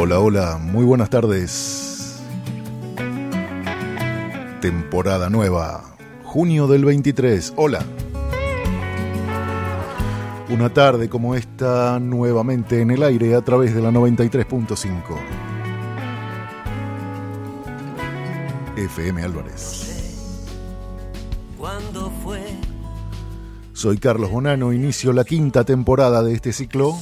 Hola, hola, muy buenas tardes. Temporada nueva, junio del 23. Hola. Una tarde como esta, nuevamente en el aire a través de la 93.5. FM Álvarez. ¿Cuándo fue? Soy Carlos Bonano, inicio la quinta temporada de este ciclo.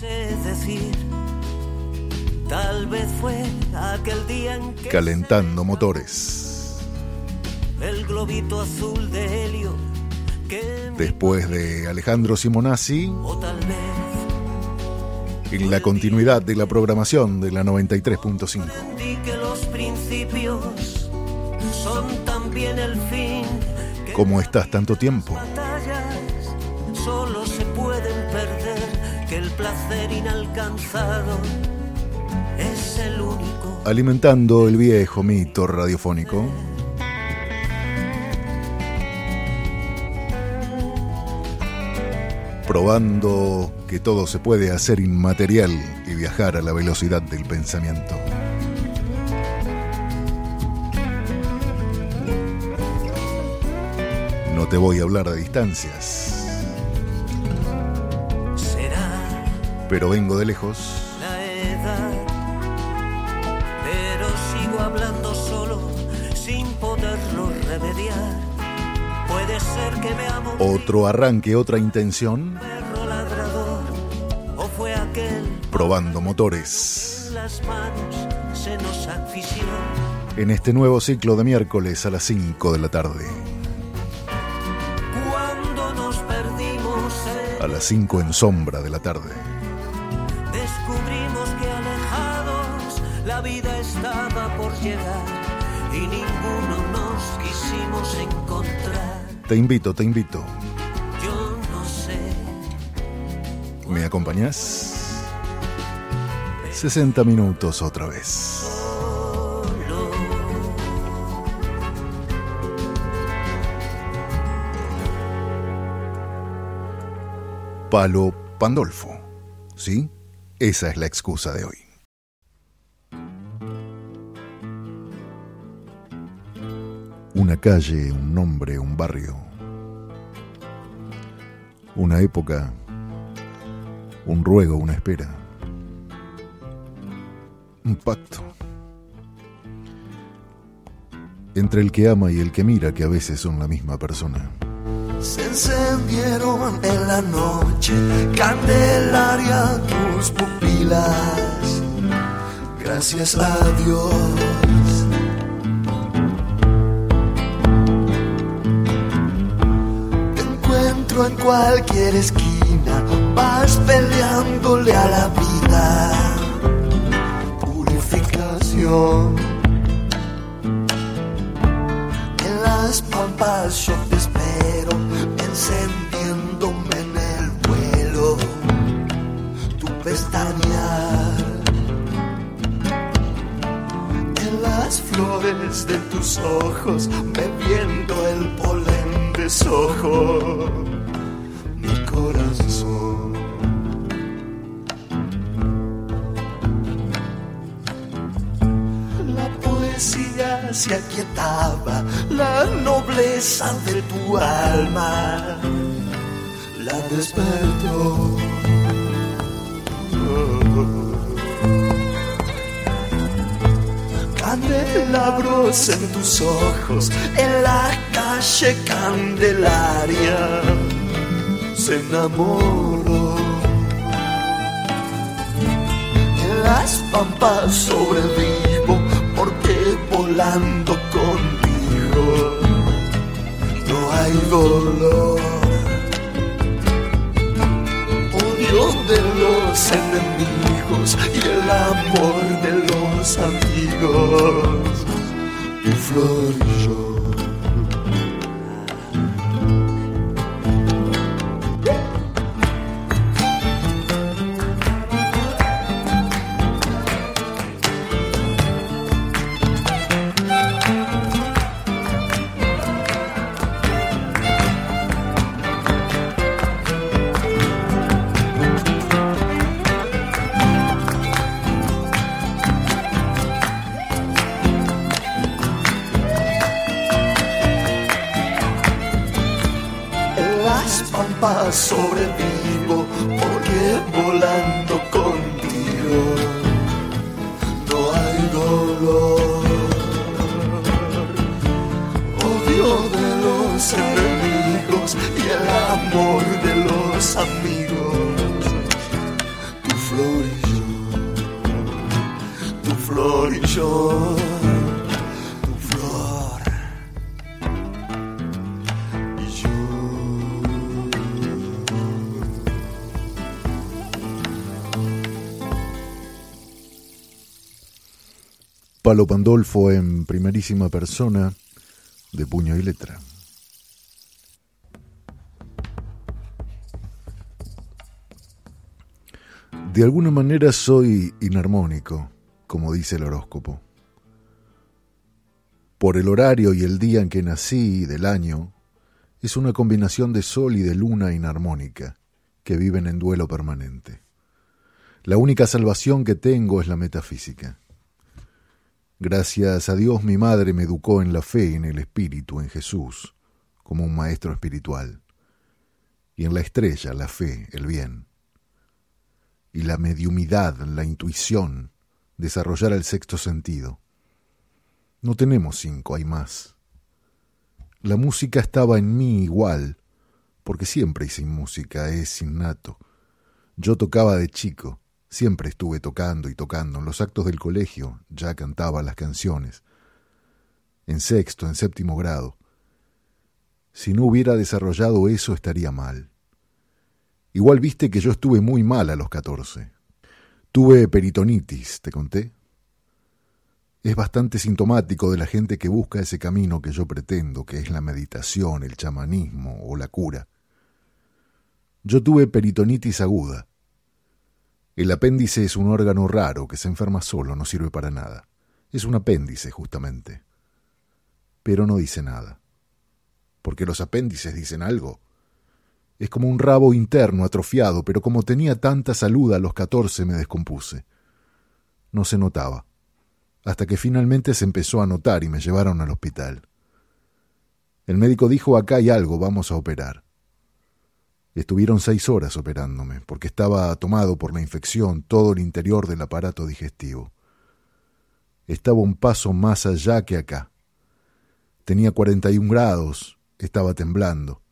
Tal vez fue aquel día en que calentando motores. El globito azul de helio que después de Alejandro Simonazzi, o tal vez en la continuidad de la programación de la 93.5. aprendí que los principios son también el fin. ¿Cómo estás tanto tiempo? Batallas solo se pueden perder, que el placer inalcanzado es el único. Alimentando el viejo mito radiofónico. Probando que todo se puede hacer inmaterial y viajar a la velocidad del pensamiento. No te voy a hablar de distancias, Será pero vengo de lejos. la edad, pero sigo hablando solo sin poderlo remediar. Puede ser que veamos Otro arranque, otra intención. perro ladrador, o fue aquel Probando motores. las manos se nos asfixió. En este nuevo ciclo de miércoles a las 5 de la tarde. Cuando nos perdimos A las 5 en sombra de la tarde. descubrimos que alejados la vida estaba por llegar y ninguno nos quisimos encontrar. Te invito. Yo no sé. ¿Me acompañás? 60 minutos otra vez. Palo Pandolfo. ¿Sí? Esa es la excusa de hoy. Una calle, un nombre, un barrio. Una época, un ruego, una espera. Un pacto. Entre el que ama y el que mira, que a veces son la misma persona. Se encendieron en la noche, Candelaria, tus pupilas. Gracias a Dios. Te encuentro en cualquier esquina, vas peleándole a la vida. Purificación. En las pampas yo te espero, encendiéndome en el vuelo, tu pestañear. En las flores de tus ojos, bebiendo el polen de sojo, mi corazón. La poesía se aquietaba, la nobleza de tu alma la despertó. Candelabros en tus ojos, en la calle Candelaria se enamoró. En las pampas sobrevivo, porque volando contigo no hay dolor. Odio de los enemigos y el amor de los amigos. Tu flor y yo. más sobrevivo, porque volando contigo no hay dolor. Odio de los enemigos y el amor de los amigos. Tu flor y yo, tu flor y yo. Palo Pandolfo en primerísima persona, de puño y letra. De alguna manera soy inarmónico, como dice el horóscopo. Por el horario y el día en que nací y del año, es una combinación de sol y de luna inarmónica, que viven en duelo permanente. La única salvación que tengo es la metafísica. Gracias a Dios mi madre me educó en la fe, en el espíritu, en Jesús, como un maestro espiritual, y en la estrella, la fe, el bien, y la mediumidad, la intuición, desarrollar el sexto sentido. No tenemos 5, hay más. La música estaba en mí igual, porque siempre hice música, es innato. Yo tocaba de chico. Siempre estuve tocando y tocando. En los actos del colegio ya cantaba las canciones. En sexto, en séptimo grado. Si no hubiera desarrollado eso estaría mal. Igual viste que yo estuve muy mal a los 14. Tuve peritonitis, ¿te conté? Es bastante sintomático de la gente que busca ese camino que yo pretendo, que es la meditación, el chamanismo o la cura. Yo tuve peritonitis aguda. El apéndice es un órgano raro que se enferma solo, no sirve para nada. Es un apéndice, justamente. Pero no dice nada. Porque los apéndices dicen algo. Es como un rabo interno atrofiado, pero como tenía tanta salud a los 14 me descompuse. No se notaba. Hasta que finalmente se empezó a notar y me llevaron al hospital. El médico dijo: acá hay algo, vamos a operar. Estuvieron 6 horas operándome, porque estaba tomado por la infección todo el interior del aparato digestivo. Estaba un paso más allá que acá. Tenía 41 grados, estaba temblando.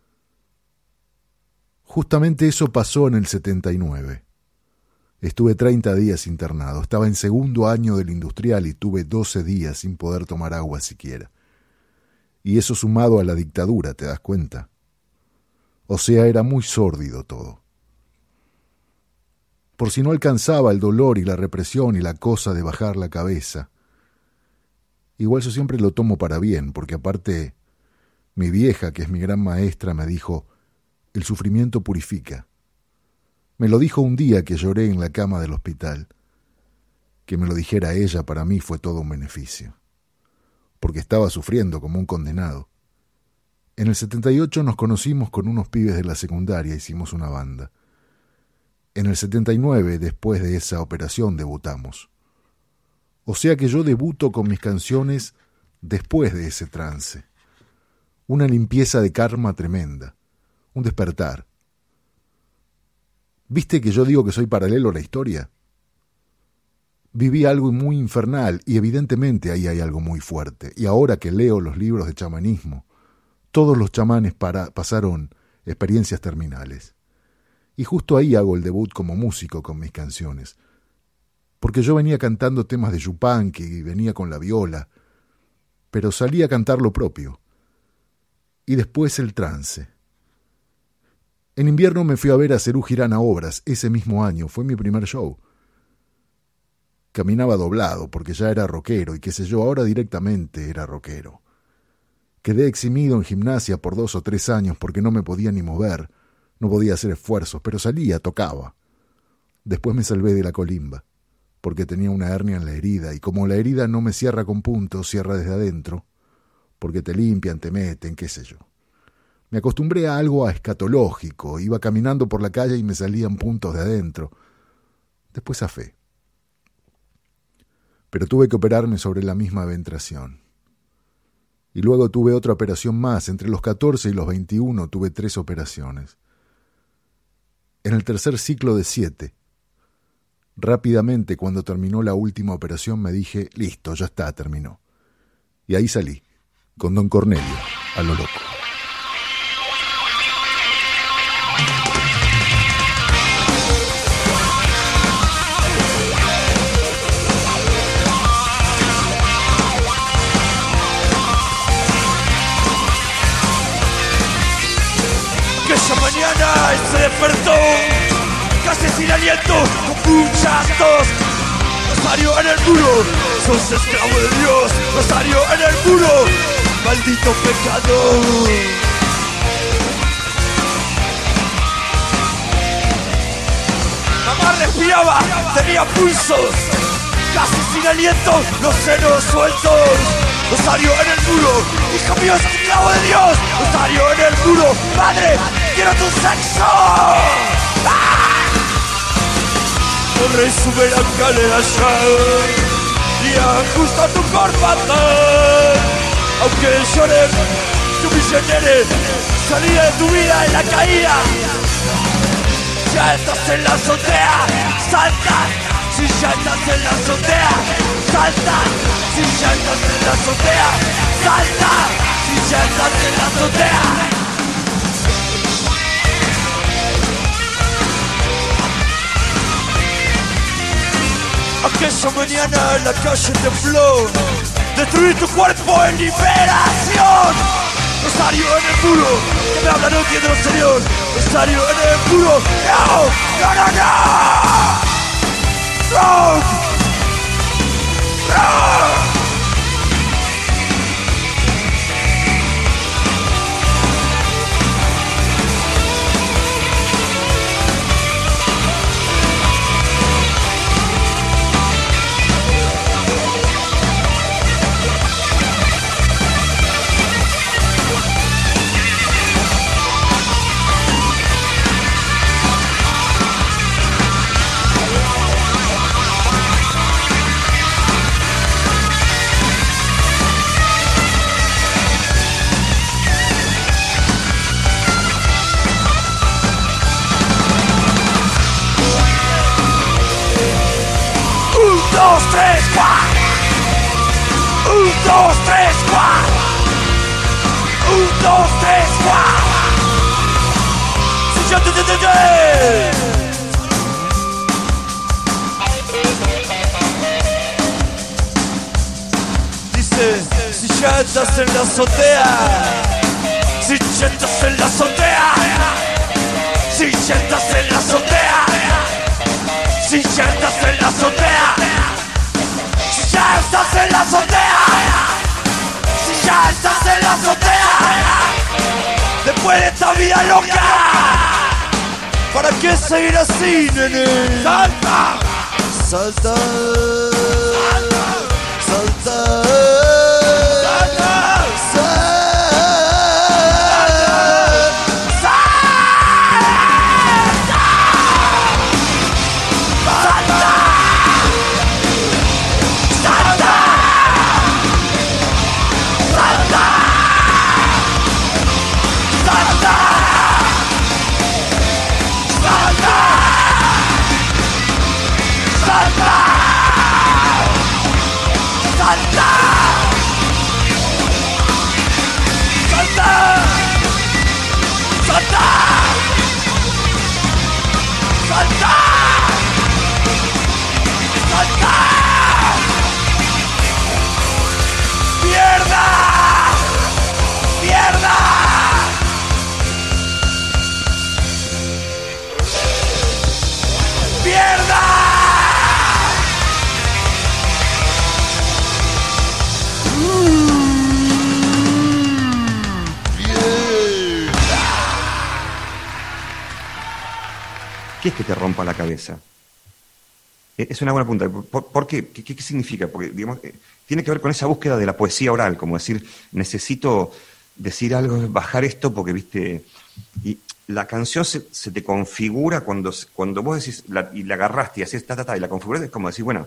Justamente eso pasó en el 79. Estuve 30 días internado, estaba en segundo año del industrial y tuve 12 días sin poder tomar agua siquiera. Y eso sumado a la dictadura, ¿te das cuenta? O sea, era muy sórdido todo. Por si no alcanzaba el dolor y la represión y la cosa de bajar la cabeza. Igual yo siempre lo tomo para bien, porque aparte mi vieja, que es mi gran maestra, me dijo: el sufrimiento purifica. Me lo dijo un día que lloré en la cama del hospital. Que me lo dijera ella para mí fue todo un beneficio, porque estaba sufriendo como un condenado. En el 78 nos conocimos con unos pibes de la secundaria, hicimos una banda. En el 79, después de esa operación, debutamos. O sea que yo debuto con mis canciones después de ese trance. Una limpieza de karma tremenda, un despertar. ¿Viste que yo digo que soy paralelo a la historia? Viví algo muy infernal y evidentemente ahí hay algo muy fuerte. Y ahora que leo los libros de chamanismo, todos los chamanes pasaron experiencias terminales. Y justo ahí hago el debut como músico con mis canciones. Porque yo venía cantando temas de Yupanqui y venía con la viola, pero salí a cantar lo propio. Y después el trance. En invierno me fui a ver a Serú Girán a Obras, ese mismo año, fue mi primer show. Caminaba doblado porque ya era rockero y qué sé yo, ahora directamente era rockero. Quedé eximido en gimnasia por 2 o 3 años porque no me podía ni mover, no podía hacer esfuerzos, pero salía, tocaba. Después me salvé de la colimba, porque tenía una hernia en la herida, y como la herida no me cierra con puntos, cierra desde adentro, porque te limpian, te meten, qué sé yo. Me acostumbré a algo escatológico, iba caminando por la calle y me salían puntos de adentro. Después zafé. Pero tuve que operarme sobre la misma ventración. Y luego tuve otra operación más. Entre los 14 y los 21 tuve 3 operaciones. en el tercer ciclo de 7. Rápidamente, cuando terminó la última operación, me dije, listo, ya está, terminó. Y ahí salí, con don Cornelio, a lo loco. Aquella mañana él se despertó, casi sin aliento, con muchas tos. Rosario en el muro, sos esclavo de Dios. Rosario en el muro, maldito pecador. Mamá respiraba, tenía pulsos, casi sin aliento, los senos sueltos. Rosario en el muro, hijo mío, es esclavo de Dios. Rosario en el muro, madre, quiero tu sexo. ¡Ah! Corre y sube la escalera ya y ajusta tu corbata. Aunque llore, tu millonere, salida de tu vida en la caída. Ya estás en la azotea, salta. Si ya estás en la azotea, salta. Si ya estás en la azotea, salta. Si ya estás en la azotea. Aquella mañana la calle tembló. Destruir tu cuerpo en liberación. Rosario en el muro, que me habla, no entiendo lo señor. Rosario en el muro, no, no, no, no. Rock, rock. Dos, tres, cuatro. Un, dos, tres, cuatro. Un, dos, tres, cuatro. Si yo te. Dice, si ya estás en la azotea. Si ya estás en la azotea. Si ya estás en la azotea. Si ya estás en la azotea. Si ya estás en la azotea. Si ya estás en la azotea. Después de esta vida loca, ¿para qué seguir así, nene? ¡Salta! Salta. Salta. Salta. ¿Qué es que te rompa la cabeza? Es una buena pregunta. ¿Por qué? ¿Qué significa? Porque, digamos, tiene que ver con esa búsqueda de la poesía oral, como decir, necesito decir algo, bajar esto, porque, viste, y la canción se te configura cuando vos decís, y la agarraste y hacés y la configuraste, es como decir, bueno,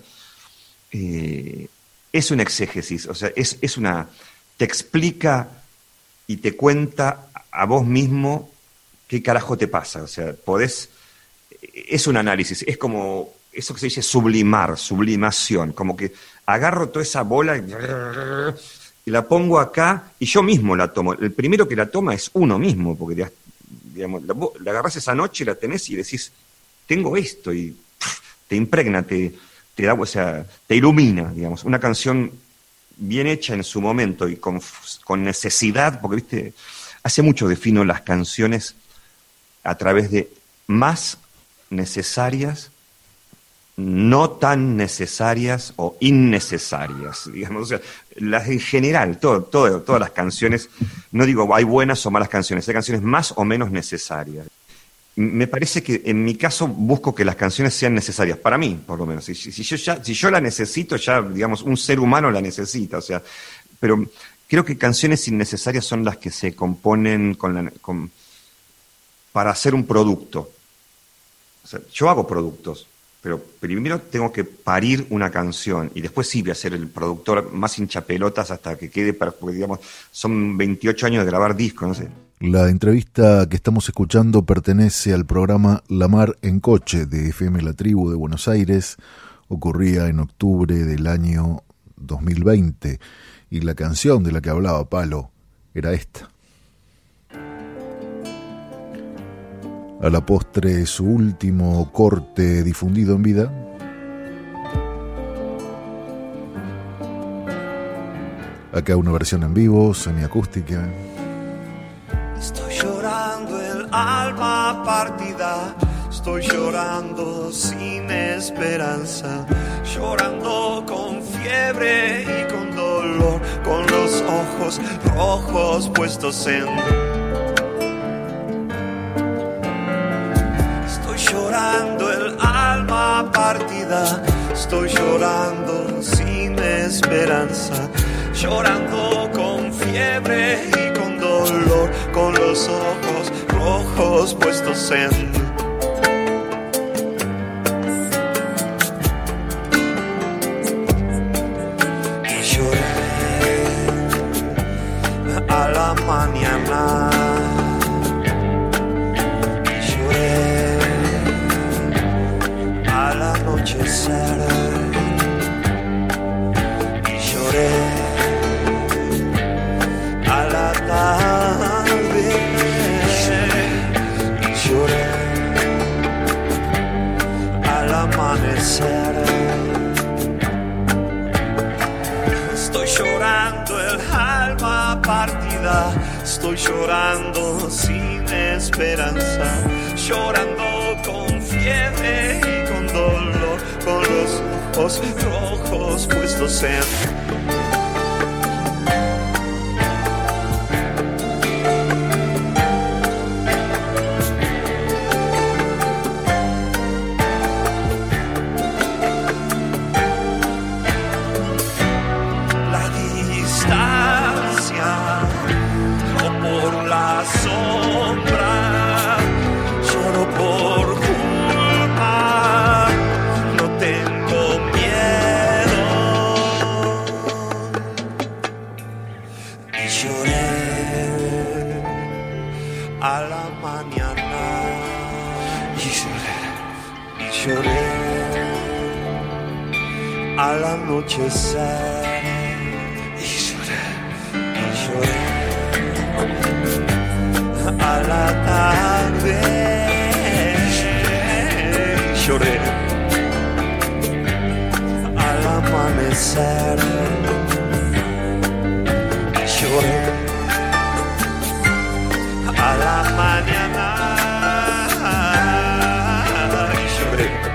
es una exégesis, o sea, te explica y te cuenta a vos mismo qué carajo te pasa, o sea, podés es un análisis, es como eso que se dice sublimar, sublimación, como que agarro toda esa bola y la pongo acá y yo mismo la tomo. El primero que la toma es uno mismo, porque digamos, la agarrás esa noche, la tenés y decís, tengo esto, y te impregna, te da, o sea, te ilumina, digamos. Una canción bien hecha en su momento y con necesidad, porque, viste, hace mucho defino las canciones a través de más necesarias, no tan necesarias o innecesarias, digamos. O sea, las en general, todas las canciones, no digo hay buenas o malas canciones, hay canciones más o menos necesarias. Me parece que en mi caso busco que las canciones sean necesarias, para mí, por lo menos. Si yo la necesito, ya, digamos, un ser humano la necesita, o sea, pero creo que canciones innecesarias son las que se componen para hacer un producto. O sea, yo hago productos, pero primero tengo que parir una canción y después sí voy a ser el productor más hinchapelotas hasta que quede, porque digamos, son 28 años de grabar discos, no sé. La entrevista que estamos escuchando pertenece al programa La Mar en Coche de FM La Tribu de Buenos Aires. Ocurría en octubre del año 2020 y la canción de la que hablaba Palo era esta. A la postre, su último corte difundido en vida. Acá una versión en vivo, semiacústica. Estoy llorando el alma partida, estoy llorando sin esperanza, llorando con fiebre y con dolor, con los ojos rojos puestos en... Estoy llorando el alma partida, estoy llorando sin esperanza, llorando con fiebre y con dolor, con los ojos rojos puestos en... Y lloré a la mañana, y lloré al anochecer, y lloré a la tarde, y lloré al amanecer. Estoy llorando el alma partida, estoy llorando sin esperanza, llorando con fiebre y con dolor, con los ojos rojos puestos en... Al anochecer, y lloré a la tarde, y lloré al amanecer, y lloré a la mañana, y lloré.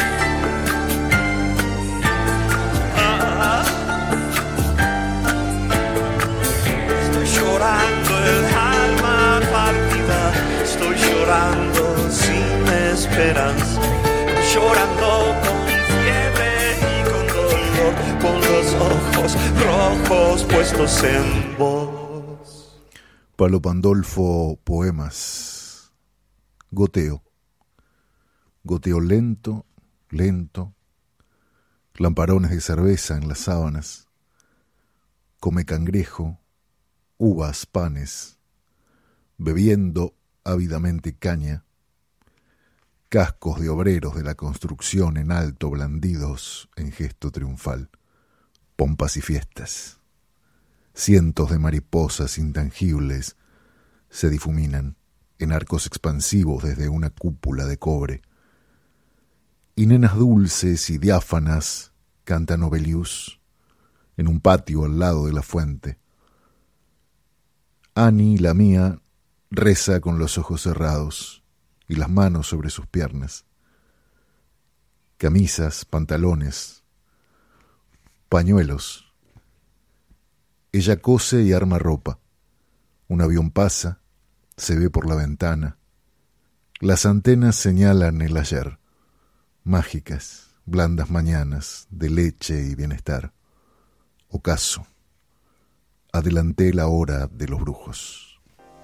Llorando sin esperanza, llorando con fiebre y con dolor, con los ojos rojos puestos en vos. Palo Pandolfo, poemas. Goteo. Goteo lento, lento. Lamparones de cerveza en las sábanas. Come cangrejo, uvas, panes. Bebiendo ávidamente caña, cascos de obreros de la construcción en alto blandidos en gesto triunfal. Pompas y fiestas. Cientos de mariposas intangibles se difuminan en arcos expansivos desde una cúpula de cobre. Y nenas dulces y diáfanas cantan Obelius en un patio al lado de la fuente. Annie, la mía, reza con los ojos cerrados y las manos sobre sus piernas. Camisas, pantalones, pañuelos. Ella cose y arma ropa. Un avión pasa, se ve por la ventana. Las antenas señalan el ayer. Mágicas, blandas mañanas de leche y bienestar. Ocaso. Adelanté la hora de los brujos.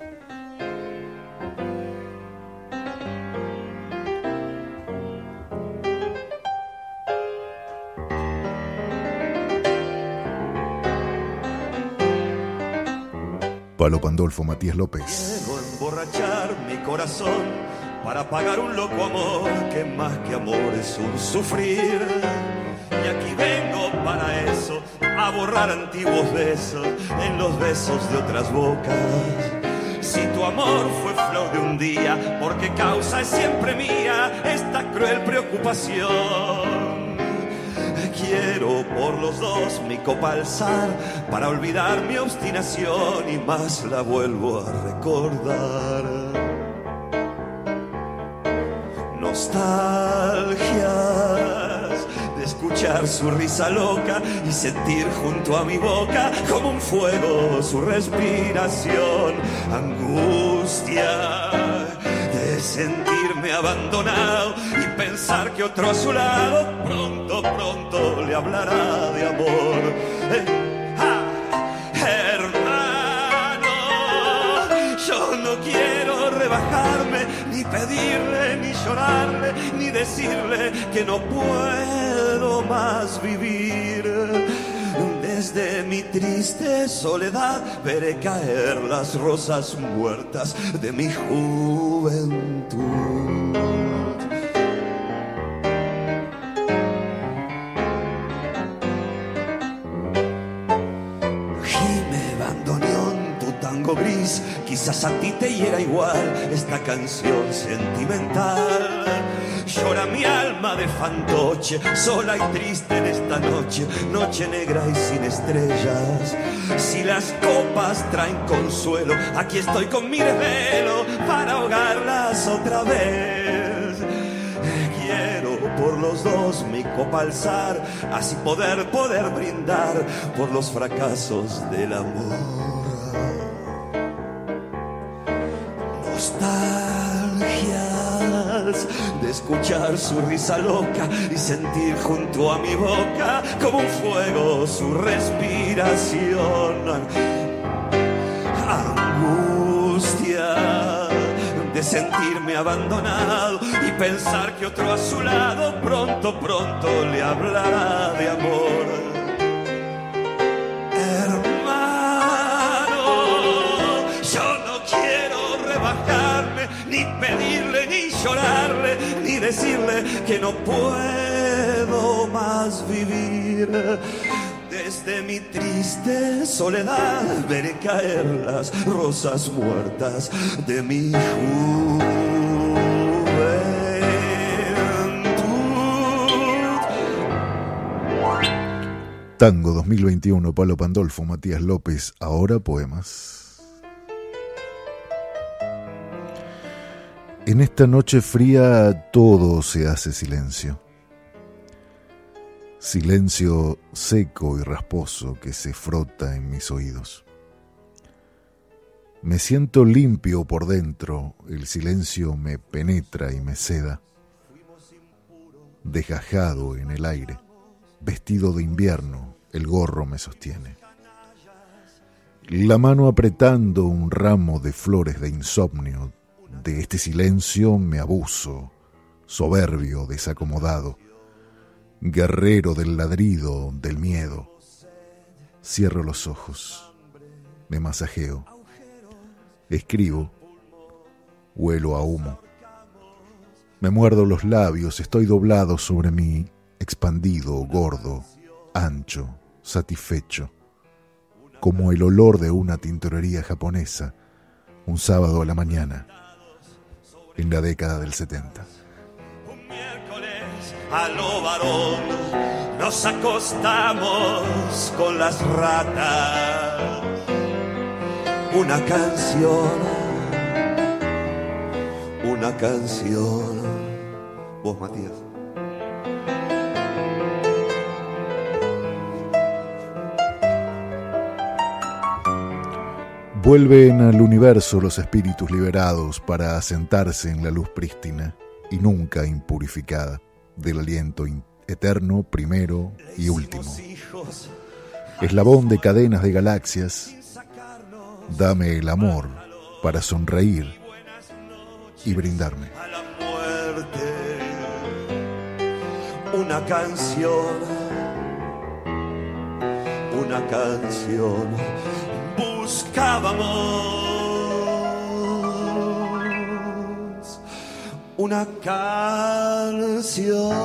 Palo Pandolfo, Matías López. Quiero emborrachar mi corazón para pagar un loco amor que más que amor es un sufrir. Y aquí vengo para eso, a borrar antiguos besos en los besos de otras bocas. Si tu amor fue flor de un día, porque causa es siempre mía esta cruel preocupación. Quiero por los dos mi copa alzar para olvidar mi obstinación y más la vuelvo a recordar. Nostalgias de escuchar su risa loca y sentir junto a mi boca como un fuego su respiración. Angustia de sentirme abandonado y pensar que otro a su lado pronto, pronto le hablará de amor. Hermano, yo no quiero rebajarme, ni pedirle, ni llorarle, ni decirle que no puedo más vivir. Desde mi triste soledad veré caer las rosas muertas de mi juventud. Gime, bandoneón, tu tango gris, quizás a ti te hiera igual esta canción sentimental. Llora mi alma de fantoche, sola y triste en esta noche, noche negra y sin estrellas. Si las copas traen consuelo, aquí estoy con mi desvelo para ahogarlas otra vez. Quiero por los dos mi copa alzar, así poder brindar por los fracasos del amor. Nostalgias de escuchar su risa loca y sentir junto a mi boca como un fuego su respiración. Angustia de sentirme abandonado y pensar que otro a su lado pronto, pronto le hablará de amor. Ni pedirle, ni llorarle, ni decirle que no puedo más vivir. Desde mi triste soledad veré caer las rosas muertas de mi juventud. Tango 2021, Palo Pandolfo, Matías López. Ahora poemas. En esta noche fría todo se hace silencio. Silencio seco y rasposo que se frota en mis oídos. Me siento limpio por dentro, el silencio me penetra y me seda. Desgajado en el aire, vestido de invierno, el gorro me sostiene. La mano apretando un ramo de flores de insomnio. De este silencio me abuso, soberbio, desacomodado, guerrero del ladrido, del miedo. Cierro los ojos, me masajeo, escribo, huelo a humo. Me muerdo los labios, estoy doblado sobre mí, expandido, gordo, ancho, satisfecho, como el olor de una tintorería japonesa, un sábado a la mañana, en la década del 70. Un miércoles a lo varón nos acostamos con las ratas. Una canción. Vos, Matías. Vuelven al universo los espíritus liberados para asentarse en la luz prístina y nunca impurificada del aliento eterno, primero y último. Eslabón de cadenas de galaxias, dame el amor para sonreír y brindarme. A la muerte, una canción, buscábamos una canción.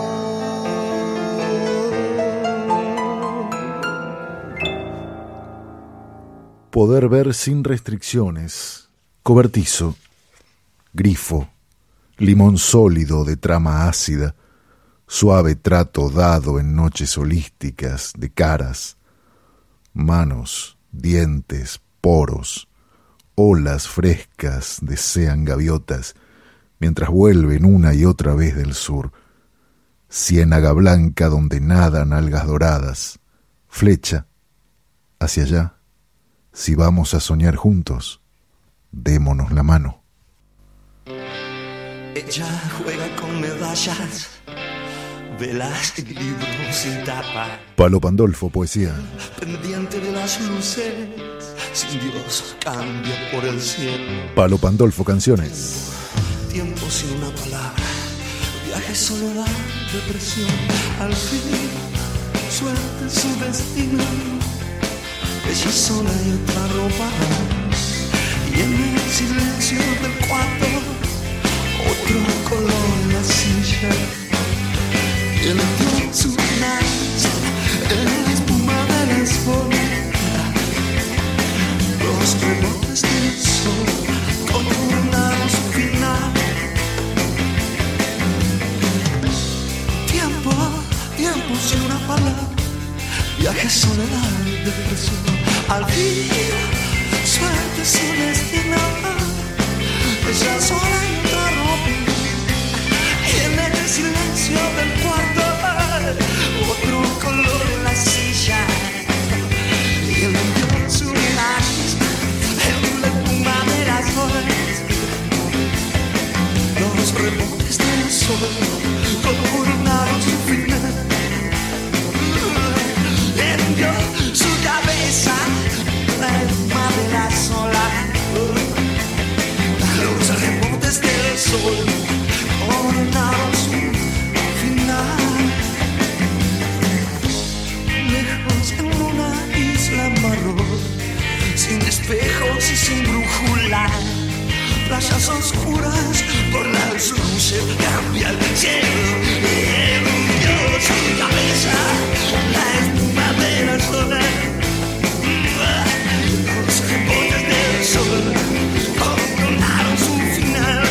Poder ver sin restricciones, cobertizo, grifo, limón sólido de trama ácida, suave trato dado en noches holísticas de caras, manos, dientes, poros, olas frescas desean gaviotas, mientras vuelven una y otra vez del sur, ciénaga blanca donde nadan algas doradas, flecha, hacia allá, si vamos a soñar juntos, démonos la mano. Ella juega con medallas, velas y libros sin tapa. Palo Pandolfo, poesía. Pendiente de las luces, sin Dios cambia por el cielo. Palo Pandolfo, canciones. Tiempo sin una palabra, viaje, soledad, depresión. Al fin, suerte su destino. Ella sola y otra ropa. Y en el silencio del cuarto, otro color en la silla. Y el viento su nariz en la espuma de las olas. Los rebotes del sol coronaron su final. Tiempo sin una palabra, viaje, soledad, depresión. Al fin, suerte su destino. Ella sola y otra ropa. Y en el silencio del cuarto, otro color en la silla. Y el viento en su nariz, en la espuma de las olas. Los rebotes del sol coronaron su final. Dio su cabeza, la espuma de las olas. Los rebotes del sol coronaron su final. Lejos en una isla marrón, sin espejos y sin brújula. Playas oscuras por las luces cambia el cielo. Dio su cabeza, la espuma de las olas. Los rebotes del sol coronaron su final.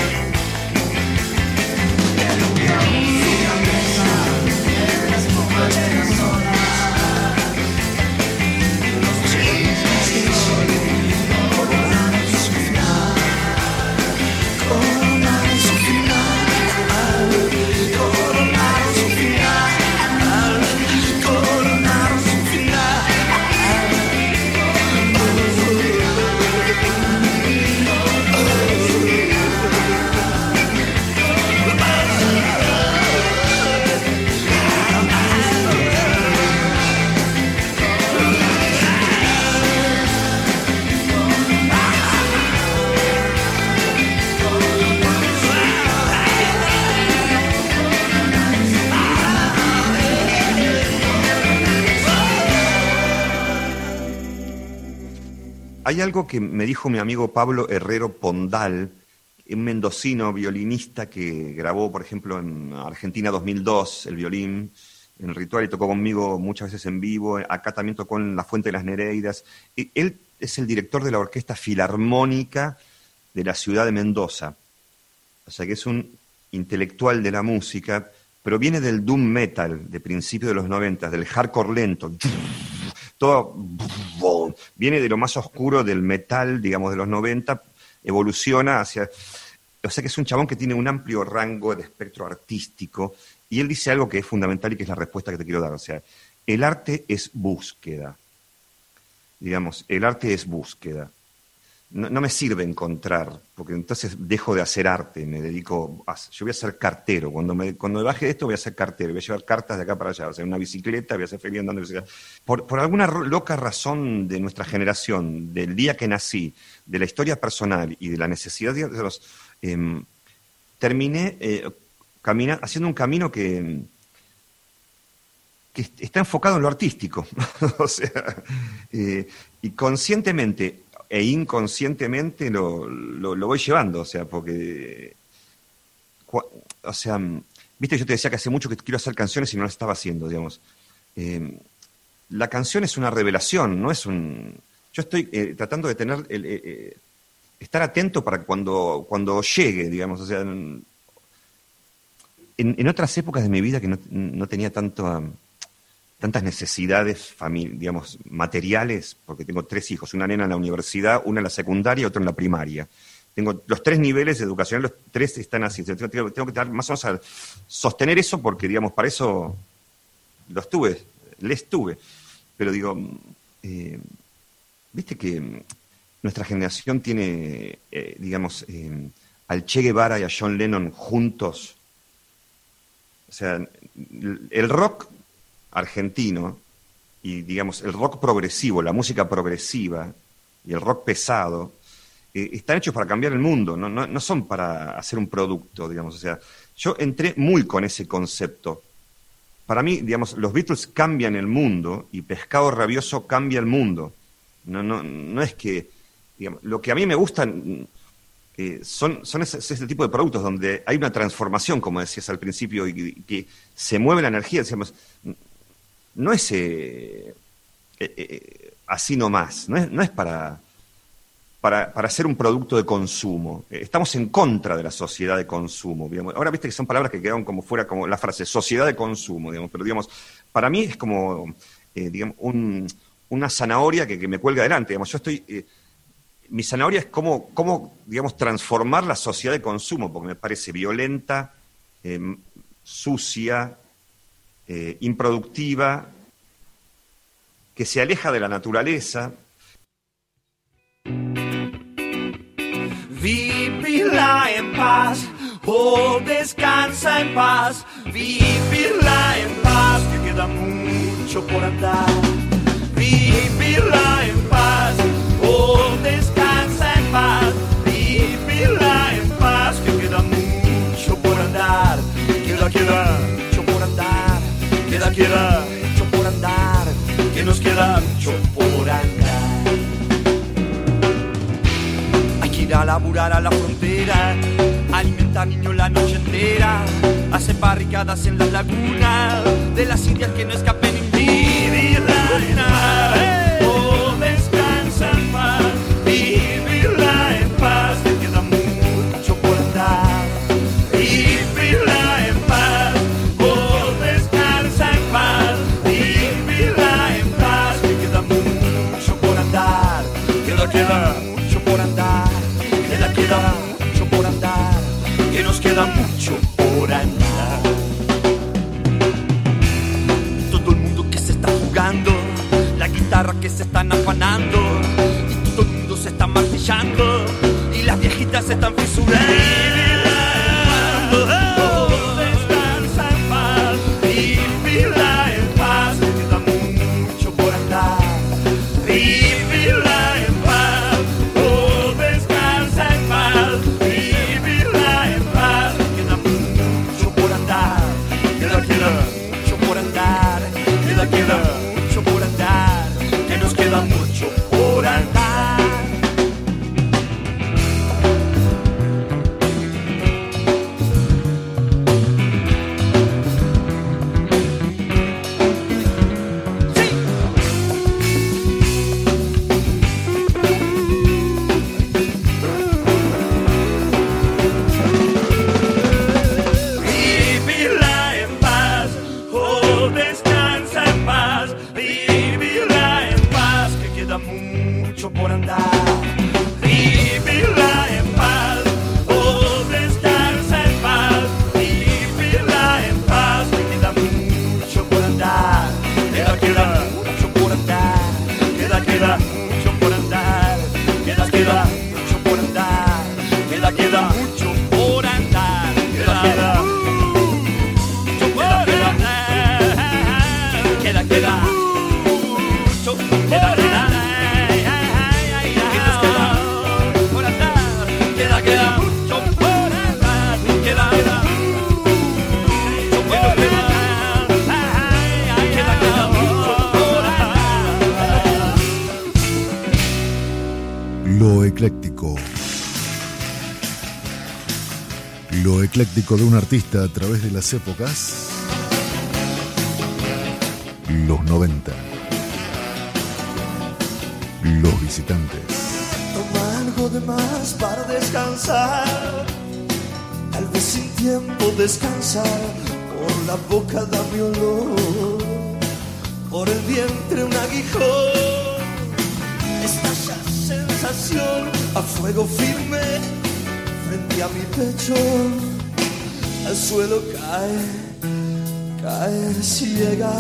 Hay algo que me dijo mi amigo Pablo Herrero Pondal, un mendocino violinista que grabó, por ejemplo, en Argentina 2002 el violín, en el Ritual, y tocó conmigo muchas veces en vivo. Acá también tocó en La Fuente de las Nereidas. Él es el director de la Orquesta Filarmónica de la ciudad de Mendoza. O sea que es un intelectual de la música, pero viene del doom metal de principios de los 90, del hardcore lento. Todo viene de lo más oscuro del metal, digamos, de los 90, evoluciona hacia... O sea que es un chabón que tiene un amplio rango de espectro artístico, y él dice algo que es fundamental y que es la respuesta que te quiero dar. O sea, el arte es búsqueda. Digamos, el arte es búsqueda. No me sirve encontrar, porque entonces dejo de hacer arte, me dedico yo voy a ser cartero. Cuando me baje de esto voy a ser cartero, voy a llevar cartas de acá para allá, o sea, una bicicleta, voy a ser feliz andando en bicicleta. Por alguna loca razón de nuestra generación, del día que nací, de la historia personal y de la necesidad de los... terminé haciendo un camino que está enfocado en lo artístico. O sea, y conscientemente e inconscientemente lo voy llevando, o sea, porque, o sea, viste, yo te decía que hace mucho que quiero hacer canciones y no las estaba haciendo, digamos. La canción es una revelación, no es un... Yo estoy tratando de tener, estar atento para cuando llegue, digamos, o sea, en otras épocas de mi vida que no tenía tantas necesidades, digamos, materiales, porque tengo 3 hijos, una nena en la universidad, una en la secundaria y otra en la primaria. Tengo los 3 niveles educacionales, los 3 están así. Tengo que estar más o menos a sostener eso porque, digamos, para eso les tuve. Pero digo, viste que nuestra generación tiene, digamos, al Che Guevara y a John Lennon juntos. O sea, el rock argentino y, digamos, el rock progresivo, la música progresiva y el rock pesado están hechos para cambiar el mundo, no son para hacer un producto, digamos. O sea, yo entré muy con ese concepto. Para mí, digamos, los Beatles cambian el mundo y Pescado Rabioso cambia el mundo. No es que, digamos, lo que a mí me gusta son ese tipo de productos donde hay una transformación, como decías al principio, y que se mueve la energía, decíamos. No es así nomás, no es para hacer un producto de consumo. Estamos en contra de la sociedad de consumo, digamos. Ahora viste que son palabras que quedaron como fuera, como la frase sociedad de consumo, digamos, pero digamos, para mí es como digamos, una zanahoria que me cuelga adelante, digamos. Yo estoy, mi zanahoria es cómo digamos, transformar la sociedad de consumo, porque me parece violenta, sucia, improductiva, que se aleja de la naturaleza. Vivirla en paz, oh, descansa en paz. Vivirla en paz, que queda mucho por andar. Vivirla en paz, oh, descansa en paz. Vivirla en paz, que queda mucho por andar. Queda mucho por andar. Queda mucho por andar, que nos queda mucho por andar. Hay que ir a laburar a la frontera, alimentar niños la noche entera, hacer barricadas en las lagunas de las indias que no escapen en vivirla en paz. Oh, descansa en paz, vivirla en paz, que queda mucho por andar. Vivirla en paz, oh, descansa en paz. Vivirla en paz, que queda mucho por andar. Queda mucho por andar. Queda mucho por andar. Que nos queda mucho por andar. Todo el mundo que se está jugando, la guitarra que se están afanando, y todo el mundo se está martillando, y las viejitas se están fisurando. Queda mucho por andar, que nos queda mucho por andar. ecléctico. Lo ecléctico de un artista a través de las épocas. Los 90. Los visitantes. Toma algo de más para descansar. Tal vez sin tiempo descansar. Por la boca dame olor. Por el vientre un aguijón. Estalla sensación a fuego firme. Frente a mi pecho, al suelo cae ciega.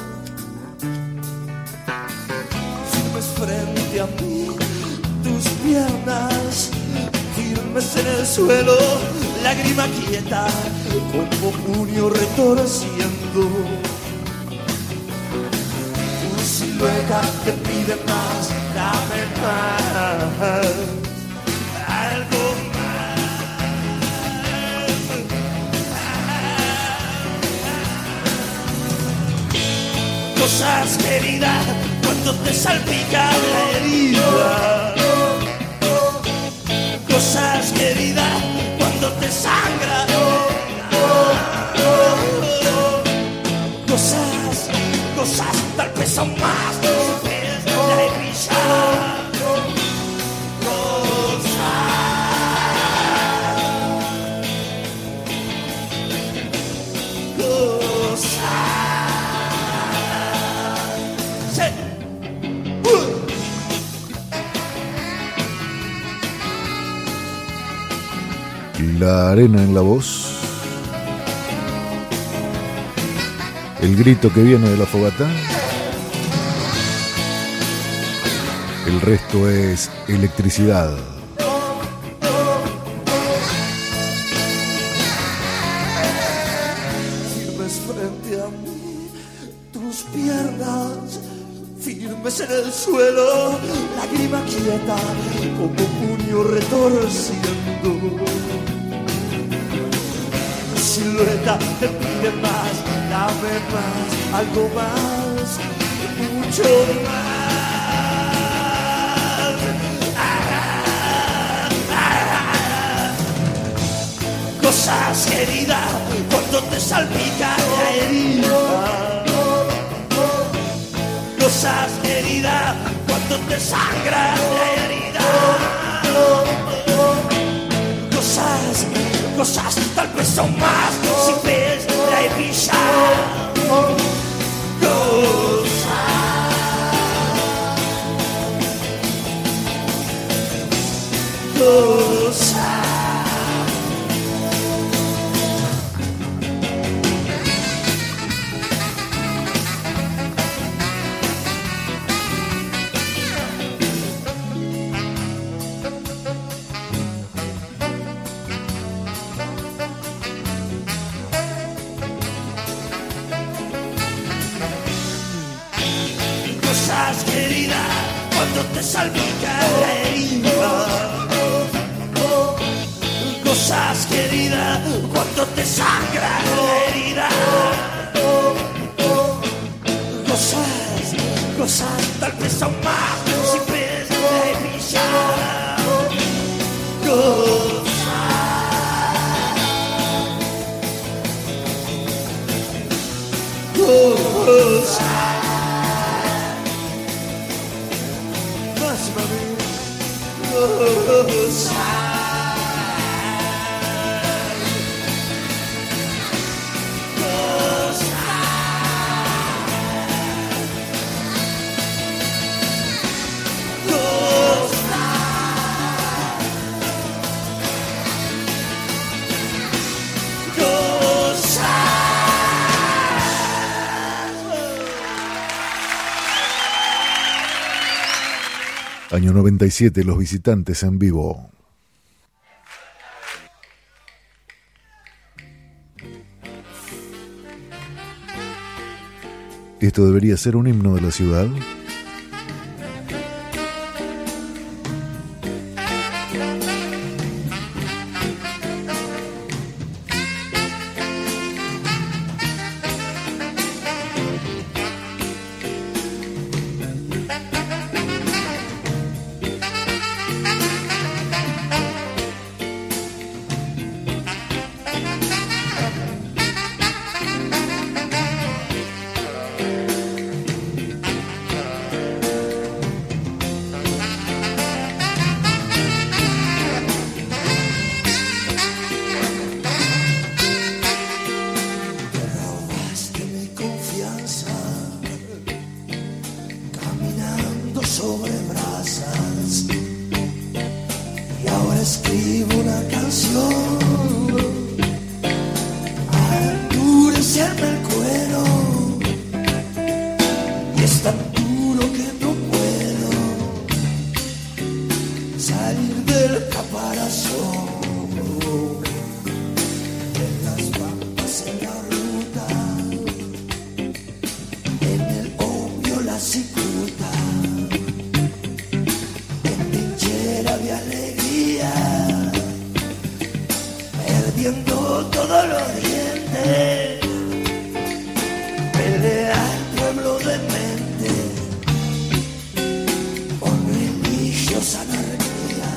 Firmes frente a mí, tus piernas, firmes en el suelo, lágrima quieta, como puño retorciendo. Tu silueta te pide más, dame más, algo más. Cosas queridas cuando te salpica la herida. Cosas queridas cuando te sangra. Cosas tal vez son más. La hebilla. La arena en la voz. El grito que viene de la fogata. El resto es electricidad. Firmes frente a mí, tus piernas, firmes en el suelo, lágrima quieta, como puño retorciendo. Silueta te pide más, dame más, algo más, mucho más. Cosas queridas cuando te salpica la herida. Cosas queridas cuando te sangra la herida. Cosas tal vez son más si ves la hebilla. Cosas. Cosas queridas cuando te salpica la herida. Cosas queridas cuando te sangra la herida. Cosas tal vez son más si ves la hebilla. Cosas. Año 97, Los Visitantes en vivo. Esto debería ser un himno de la ciudad. tan duro que no puedo salir del caparazón. En las pampas, en la ruta, en el obvio la cicuta, en trinchera de alegría, perdiendo todos los dientes. Pelea el pueblo de mente con religiosa anarquía.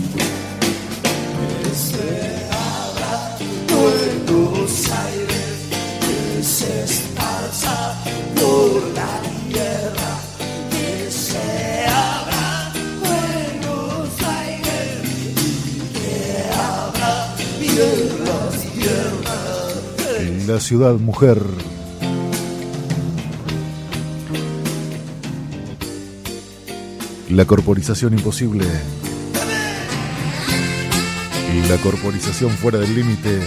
Que se abra Buenos Aires, que se esparza por la tierra. Que se abra Buenos Aires, que abra tierras, tierras. La ciudad mujer. La corporización imposible. La corporización fuera del límite.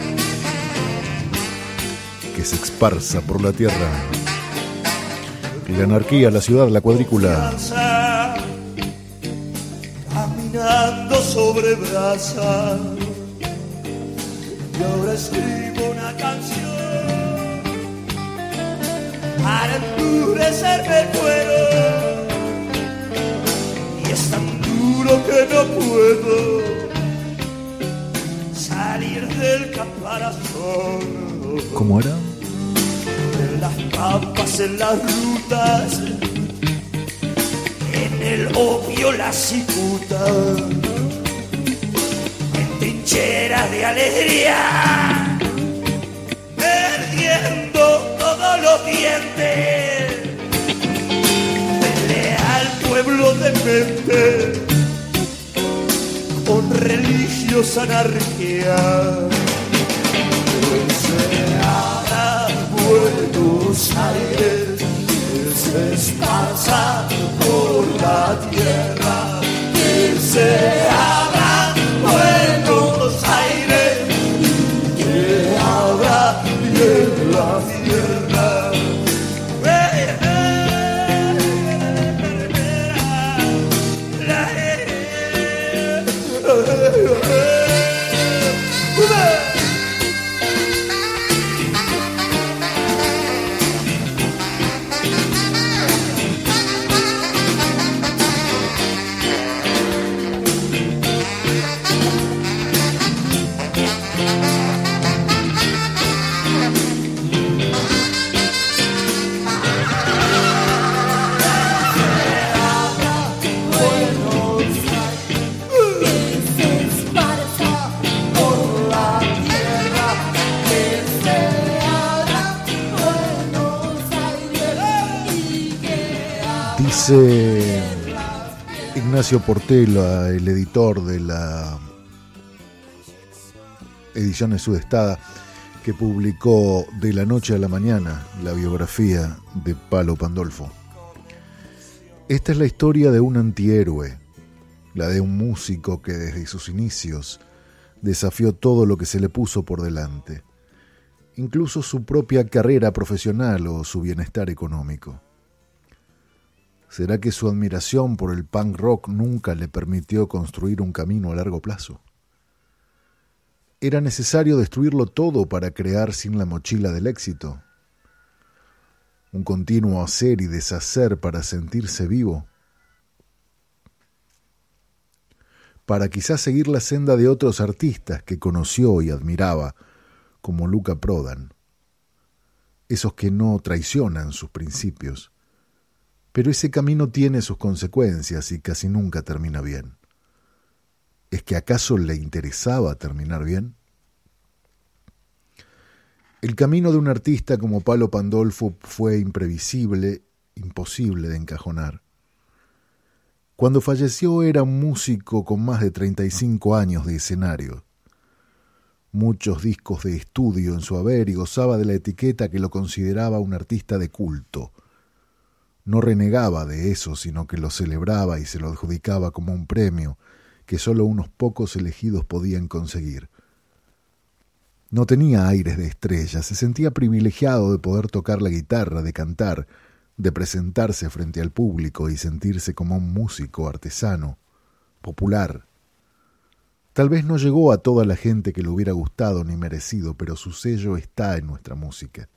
Que se esparza por la tierra. La anarquía, la ciudad, la cuadrícula. Caminando sobre brasas. Y ahora escribo una canción para endurecerme el cuero. Y es tan duro que no puedo salir del caparazón. ¿Cómo era? En las pampas, en las rutas, en el opio la cicuta, en trincheras de alegría, perdiendo todos los dientes. Pelea al pueblo de mente con religiosa anarquía. Que se abra Buenos Aires, que se esparza por la tierra. Que se abra Buenos Aires, que abra tierra, tierra. Dice Ignacio Portela, el editor de la Ediciones Sudestada, que publicó De la noche a la mañana la biografía de Palo Pandolfo. Esta es la historia de un antihéroe, la de un músico que desde sus inicios desafió todo lo que se le puso por delante, incluso su propia carrera profesional o su bienestar económico. ¿Será que su admiración por el punk rock nunca le permitió construir un camino a largo plazo? ¿Era necesario destruirlo todo para crear sin la mochila del éxito? ¿Un continuo hacer y deshacer para sentirse vivo? Para quizás seguir la senda de otros artistas que conoció y admiraba, como Luca Prodan, esos que no traicionan sus principios. Pero ese camino tiene sus consecuencias y casi nunca termina bien. ¿Es que acaso le interesaba terminar bien? El camino de un artista como Palo Pandolfo fue imprevisible, imposible de encajonar. Cuando falleció era un músico con más de 35 años de escenario, muchos discos de estudio en su haber y gozaba de la etiqueta que lo consideraba un artista de culto. No renegaba de eso, sino que lo celebraba y se lo adjudicaba como un premio que solo unos pocos elegidos podían conseguir. No tenía aires de estrella, se sentía privilegiado de poder tocar la guitarra, de cantar, de presentarse frente al público y sentirse como un músico artesano, popular. Tal vez no llegó a toda la gente que le hubiera gustado ni merecido, pero su sello está en nuestra música.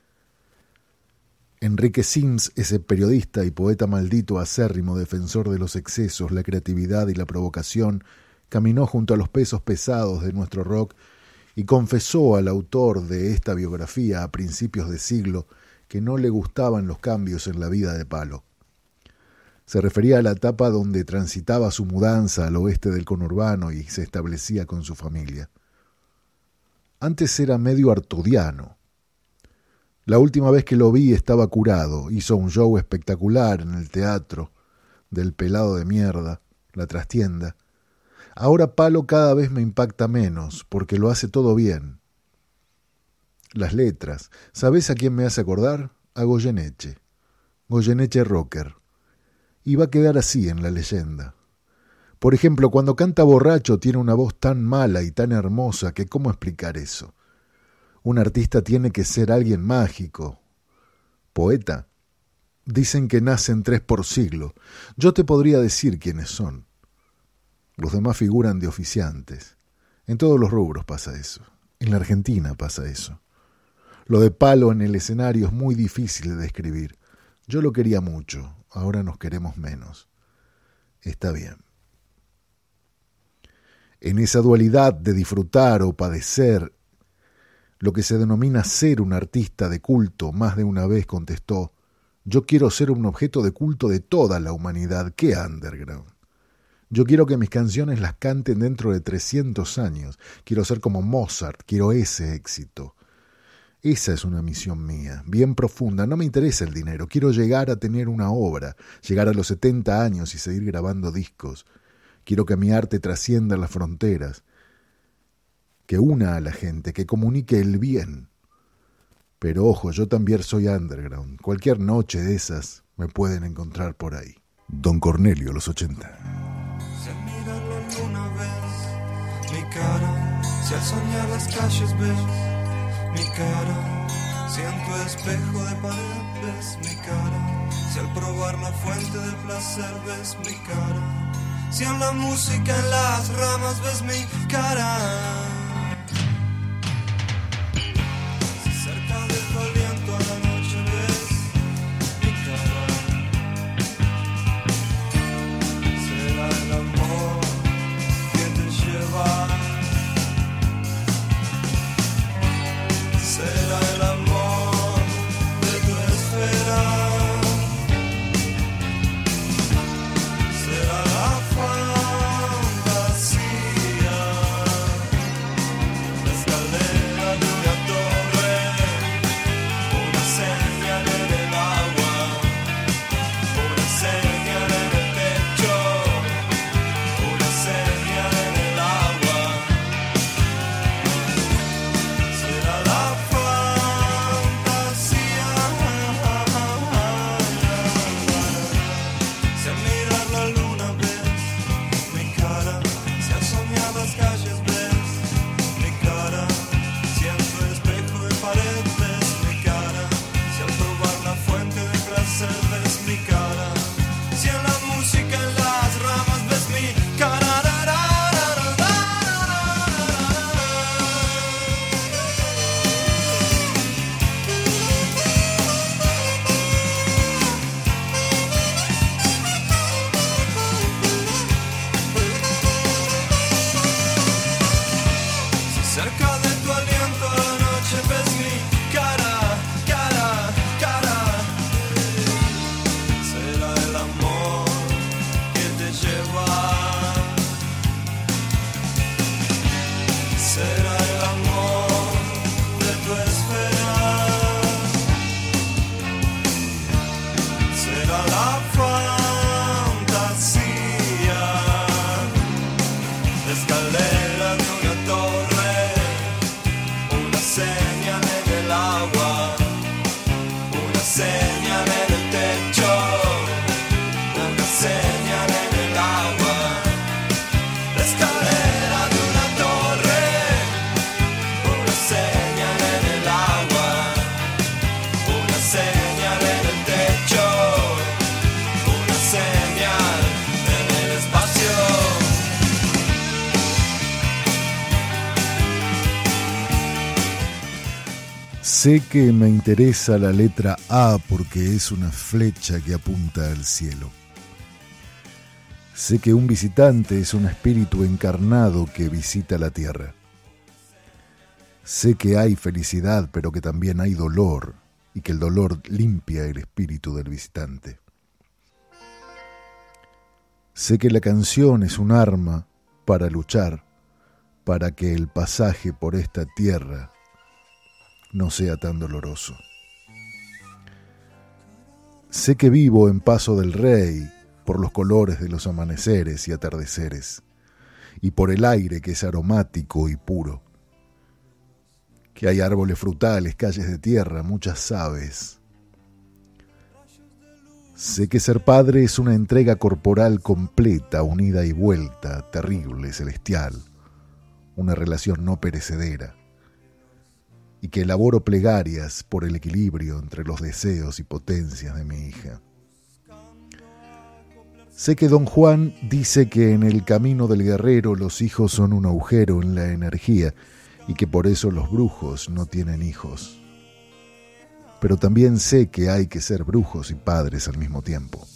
Enrique Sims, ese periodista y poeta maldito acérrimo defensor de los excesos, la creatividad y la provocación, caminó junto a los pesos pesados de nuestro rock y confesó al autor de esta biografía a principios de siglo que no le gustaban los cambios en la vida de Palo. Se refería a la etapa donde transitaba su mudanza al oeste del conurbano y se establecía con su familia. Antes era medio artudiano. La última vez que lo vi estaba curado, hizo un show espectacular en el teatro del pelado de mierda, la trastienda. Ahora Palo cada vez me impacta menos, porque lo hace todo bien. Las letras, ¿sabés a quién me hace acordar? A Goyeneche. Goyeneche rocker. Y va a quedar así en la leyenda. Por ejemplo, cuando canta borracho tiene una voz tan mala y tan hermosa que ¿cómo explicar eso? Un artista tiene que ser alguien mágico. ¿Poeta? Dicen que nacen 3 por siglo. Yo te podría decir quiénes son. Los demás figuran de oficiantes. En todos los rubros pasa eso. En la Argentina pasa eso. Lo de Palo en el escenario es muy difícil de describir. Yo lo quería mucho, ahora nos queremos menos. Está bien. En esa dualidad de disfrutar o padecer, lo que se denomina ser un artista de culto, más de una vez contestó: yo quiero ser un objeto de culto de toda la humanidad. ¿Qué underground? Yo quiero que mis canciones las canten dentro de 300 años. Quiero ser como Mozart, quiero ese éxito. Esa es una misión mía, bien profunda. No me interesa el dinero, quiero llegar a tener una obra, llegar a los 70 años y seguir grabando discos. Quiero que mi arte trascienda las fronteras, que una a la gente, que comunique el bien. Pero ojo, yo también soy underground. Cualquier noche de esas me pueden encontrar por ahí. Don Cornelio, los 80. Si al mirar la luna ves mi cara, si al soñar las calles ves mi cara, si en tu espejo de pared ves mi cara, si al probar la fuente del placer ves mi cara, si en la música en las ramas ves mi cara, si cerca de tu aliento a la noche ves mi cara, será el amor que te lleva. Será el amor de tu esfera, será la fantasía, la escalera de una torre, una señal en el agua, una señal en el techo, una señal en el agua, será la si al mirar la luna ves mi cara, si al soñar las calles ves mi cara, si en tu espejo de pared ves mi cara, si al probar la fuente de placer ves mi cara, si en la música en las ramas ves mi cara. Cerca de tu aliento a la noche ves mi cara, cara, cara. Será el amor que te lleva. Será el amor de tu esfera. Será la fantasía, la escalera de una torre, una señal en el agua, una señal en el techo, una señal en el agua, la escalera de una torre, una señal en el agua, una señal en el techo, Sé que me interesa la letra A porque es una flecha que apunta al cielo. Sé que un visitante es un espíritu encarnado que visita la tierra. Sé que hay felicidad, pero que también hay dolor, y que el dolor limpia el espíritu del visitante. Sé que la canción es un arma para luchar, para que el pasaje por esta tierra no sea tan doloroso. Sé que vivo en Paso del Rey por los colores de los amaneceres y atardeceres, y por el aire que es aromático y puro, que hay árboles frutales, calles de tierra, muchas aves. Sé que ser padre es una entrega corporal completa, unida y vuelta, terrible, celestial, una relación no perecedera, y que elaboro plegarias por el equilibrio entre los deseos y potencias de mi hija. Sé que Don Juan dice que en el camino del guerrero los hijos son un agujero en la energía y que por eso los brujos no tienen hijos. Pero también sé que hay que ser brujos y padres al mismo tiempo.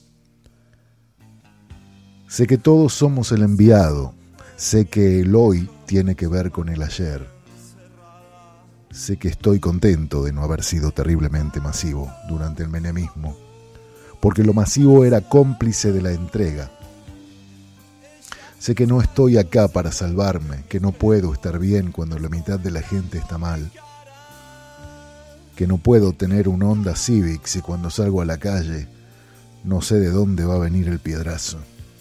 Sé que todos somos el enviado. Sé que el hoy tiene que ver con el ayer. Sé que estoy contento de no haber sido terriblemente masivo durante el menemismo, porque lo masivo era cómplice de la entrega. Sé que no estoy acá para salvarme, que no puedo estar bien cuando la mitad de la gente está mal, que no puedo tener un Honda Civic si cuando salgo a la calle no sé de dónde va a venir el piedrazo.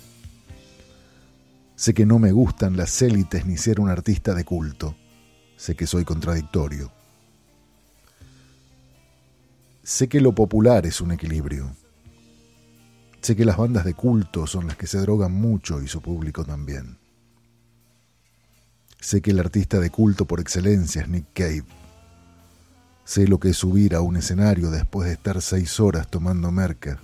Sé que no me gustan las élites ni ser un artista de culto. Sé que soy contradictorio. Sé que lo popular es un equilibrio. Sé que las bandas de culto son las que se drogan mucho y su público también. Sé que el artista de culto por excelencia es Nick Cave. Sé lo que es subir a un escenario después de estar 6 horas tomando merca.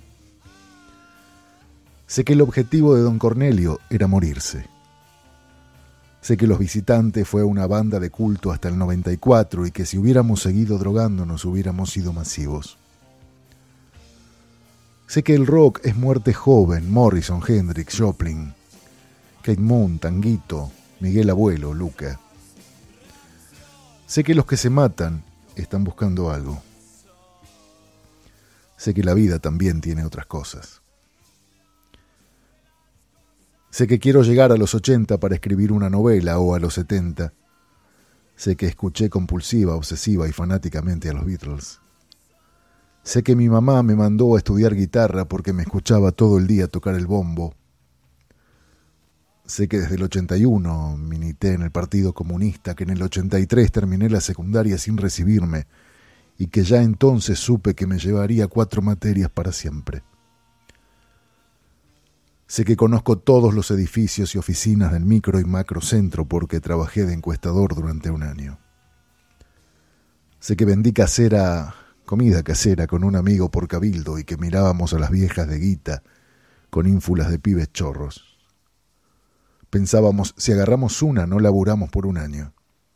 Sé que el objetivo de Don Cornelio era morirse. Sé que Los Visitantes fue una banda de culto hasta el 94 y que si hubiéramos seguido drogándonos hubiéramos sido masivos. Sé que el rock es muerte joven, Morrison, Hendrix, Joplin, Kate Moon, Tanguito, Miguel Abuelo, Luca. Sé que los que se matan están buscando algo. Sé que la vida también tiene otras cosas. Sé que quiero llegar a los 80 para escribir una novela o a los 70. Sé que escuché compulsiva, obsesiva y fanáticamente a los Beatles. Sé que mi mamá me mandó a estudiar guitarra porque me escuchaba todo el día tocar el bombo. Sé que desde el 81 milité en el Partido Comunista, que en el 83 terminé la secundaria sin recibirme y que ya entonces supe que me llevaría 4 materias para siempre. Sé que conozco todos los edificios y oficinas del micro y macrocentro porque trabajé de encuestador durante un año. Sé que vendí comida casera con un amigo por Cabildo y que mirábamos a las viejas de guita con ínfulas de pibes chorros. Pensábamos, si agarramos una, no laburamos por un año.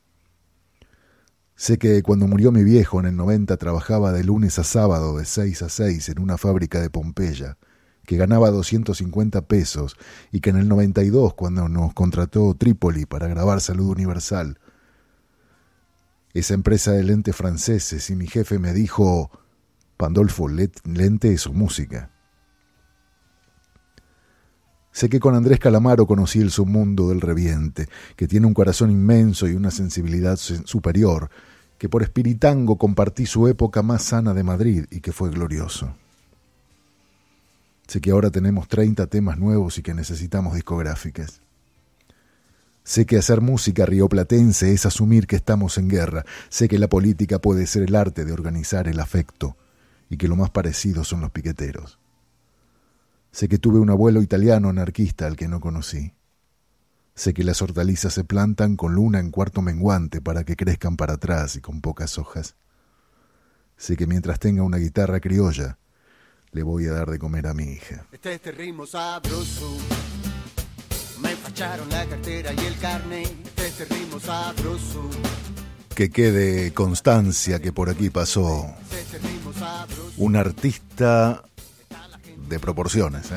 Sé que cuando murió mi viejo en el 90 trabajaba de lunes a sábado de 6 a 6 en una fábrica de Pompeya, que ganaba 250 pesos y que en el 92, cuando nos contrató Trípoli para grabar Salud Universal, esa empresa de lentes franceses, y mi jefe me dijo, Pandolfo, lente es su música. Sé que con Andrés Calamaro conocí el submundo del reviente, que tiene un corazón inmenso y una sensibilidad superior, que por Espiritango compartí su época más sana de Madrid y que fue glorioso. Sé que ahora tenemos 30 temas nuevos y que necesitamos discográficas. Sé que hacer música rioplatense es asumir que estamos en guerra. Sé que la política puede ser el arte de organizar el afecto y que lo más parecido son los piqueteros. Sé que tuve un abuelo italiano anarquista al que no conocí. Sé que las hortalizas se plantan con luna en cuarto menguante para que crezcan para atrás y con pocas hojas. Sé que mientras tenga una guitarra criolla, le voy a dar de comer a mi hija. Este ritmo sabroso, me facharon la cartera y el carnet. Este ritmo sabroso, Que quede constancia que por aquí pasó un artista de proporciones,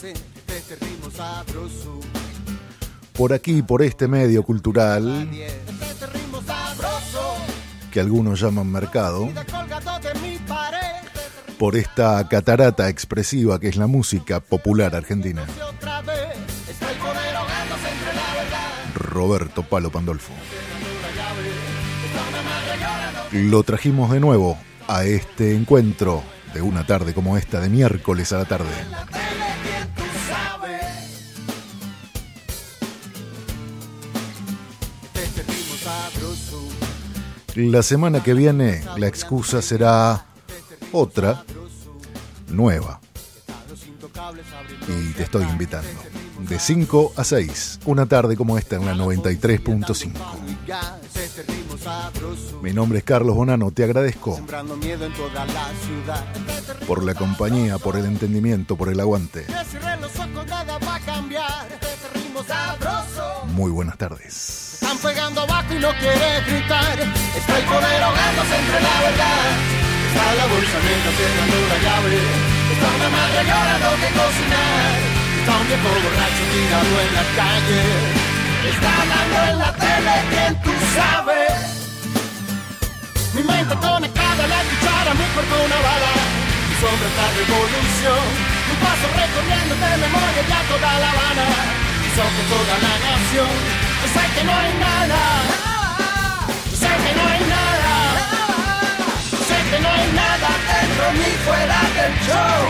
Por aquí, por este medio cultural que algunos llaman mercado, por esta catarata expresiva que es la música popular argentina. Roberto Palo Pandolfo. Lo trajimos de nuevo a este encuentro de una tarde como esta, de miércoles a la tarde. La semana que viene la excusa será otra, nueva. Y te estoy invitando. De 5 a 6, una tarde como esta en la 93.5. Mi nombre es Carlos Bonano, te agradezco por la compañía, por el entendimiento, por el aguante. Muy buenas tardes. Están pegando abajo y no quiere gritar. Está el poder ahogándose entre la verdad. Está la bolsa negra cerrando la llave. Está una madre llorando que cocinar. Está un viejo borracho tirado en la calle. Está hablando en la tele, ¿quién tú sabes? Mi mente conectada a la cuchara, mi cuerpo una bala. Mi sombra está en revolución. Mi paso recorriendo de memoria ya toda La Habana. Mis ojos toda la nación. Yo sé que no hay nada. Yo sé que no hay nada. Yo sé que no hay nada dentro ni fuera del show.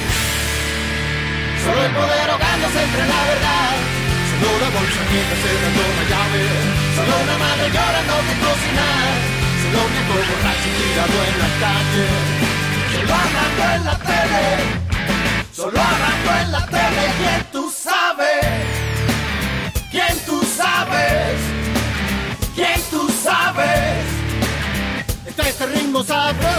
Solo el poder ahogándose entre la verdad. Solo la bolsa negra cerrando la llave. Solo una madre llorando que cocinar. Solo un viejo borracho tirado en la calle. Solo hablando en la tele. Solo hablando en la tele. ¿Quién tú sabes? ¿Quién tú sabes? ¿Quién tú sabes? Este ritmo sabroso.